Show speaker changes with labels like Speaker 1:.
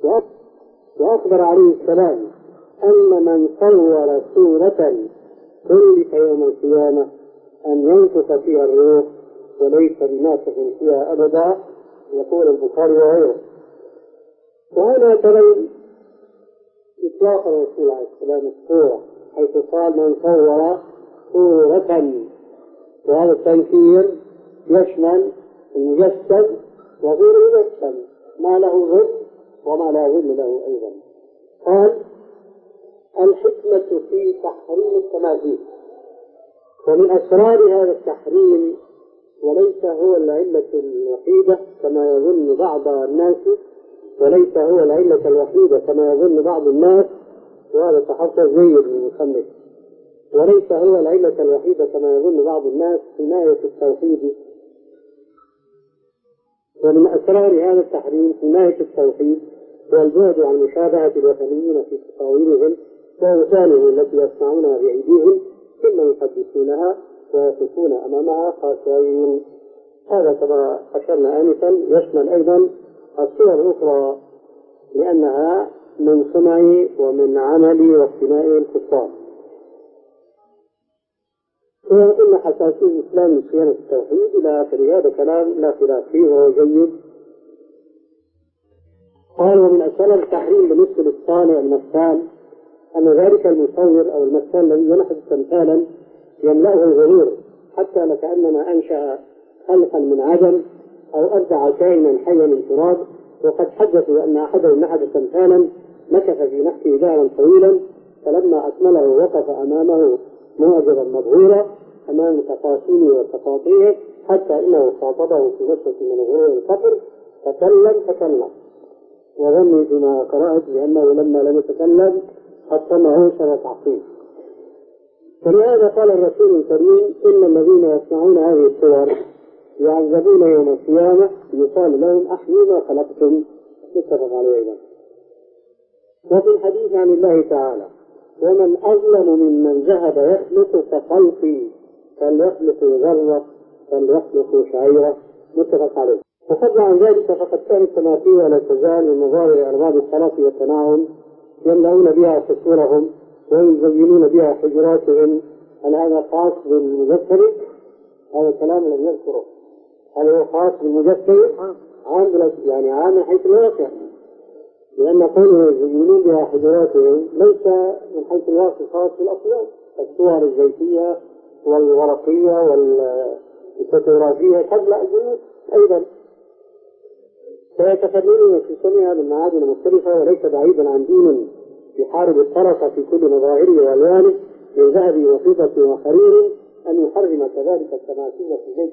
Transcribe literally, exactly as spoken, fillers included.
Speaker 1: وأخبر عليه السلام أن من صور صورة كلف يوم القيامة أن ينفخ فيها الروح وليس بنافخ فيها أبدا، يقول البخاري وغيره. وهنا ترون إطلاق الرسول عليه السلام الصورة، حيث قال من صور صورة، وهذا التنكير يشمل المجسم وغير المجسم، ما له ظل وما لا ظل له أيضا. قال الحكمة في تحريم التماثيل، ومن أسرار هذا التحريم وليس هو العلة الوحيدة كما يظن بعض الناس، وليس هو العلة الوحيدة كما يظن بعض الناس، وهذا تحفظ جيد للمصنف، وليس هو العلة الوحيدة كما يظن بعض الناس حماية التوحيد. ومن أسرار هذا التحريم حماية التوحيد والبعد عن مشابهة الوثنيين في تصاويرهم وأوثانهم التي يصنعونها بأيديهم ثم يقدسونها ويقفون أمامها خاشعين. هذا كما أشرنا آنفا يشمل أيضا الصور الأخرى، لأنها من صنع ومن عمل واقتناء الكفار. وإن حساسية الإسلام من صيانة التوحيد إلى آخر هذا كلام لا خلاف فيه وهو جيد. قال ومن أسباب التحريم بالنسبة للصانع المثال أن ذلك المصور أو المثال الذي ينحت تمثالا يملأه الغرور حتى لكأنما أنشأ خلقا من عدم أو أبدع كائنا حيا من تراب. وقد حدثوا أن أحدهم نحت تمثالا مكث في نحته دارا طويلا، فلما أكمله وقف أمامه معجبا مبهورا أمام تفاصيله وتفاصيله، حتى إنه خاطبه في نشرة من غرور الفقر تكلم تكلم وظني بما قرأت لأنه لما لم يتكلم حطمه سنة عقيم. فلهذا قال الرسول الكريم إن الذين يصنعون هذه الصور يعذبون يوم القيامة يقال لهم أحيوا ما خلقتم، متفق عليه أيضا. وفي الحديث عن الله تعالى ومن أظلم ممن ذهب يخلق كخلقي فليخلق ذرة فليخلق شعيرة، متفق عليه. وفضل عن ذلك فقد كانت التماثيل ولا تزال من مظاهر أرباب الخلاق والتناعم يملؤون بها قصورهم ويزينون بها حجراتهم. هل هذا خاص بالمجسم؟ هذا الكلام الذي يذكره هل هو خاص بالمجسم؟ عام يعني عام من حيث الواقع، لأن قوله يزينون بها حجراتهم ليس من حيث الواقع خاص بالأصنام، الصور الزيتية والورقية والفوتوغرافية قبل البيوت أيضا، فيتفننون في صنعها من معادن مختلفة، وليس بعيدا عن دين يحارب الطرف في كل مظاهره وألوانه من ذهب وفضة وحرير أن يحرم كذلك التماثيل في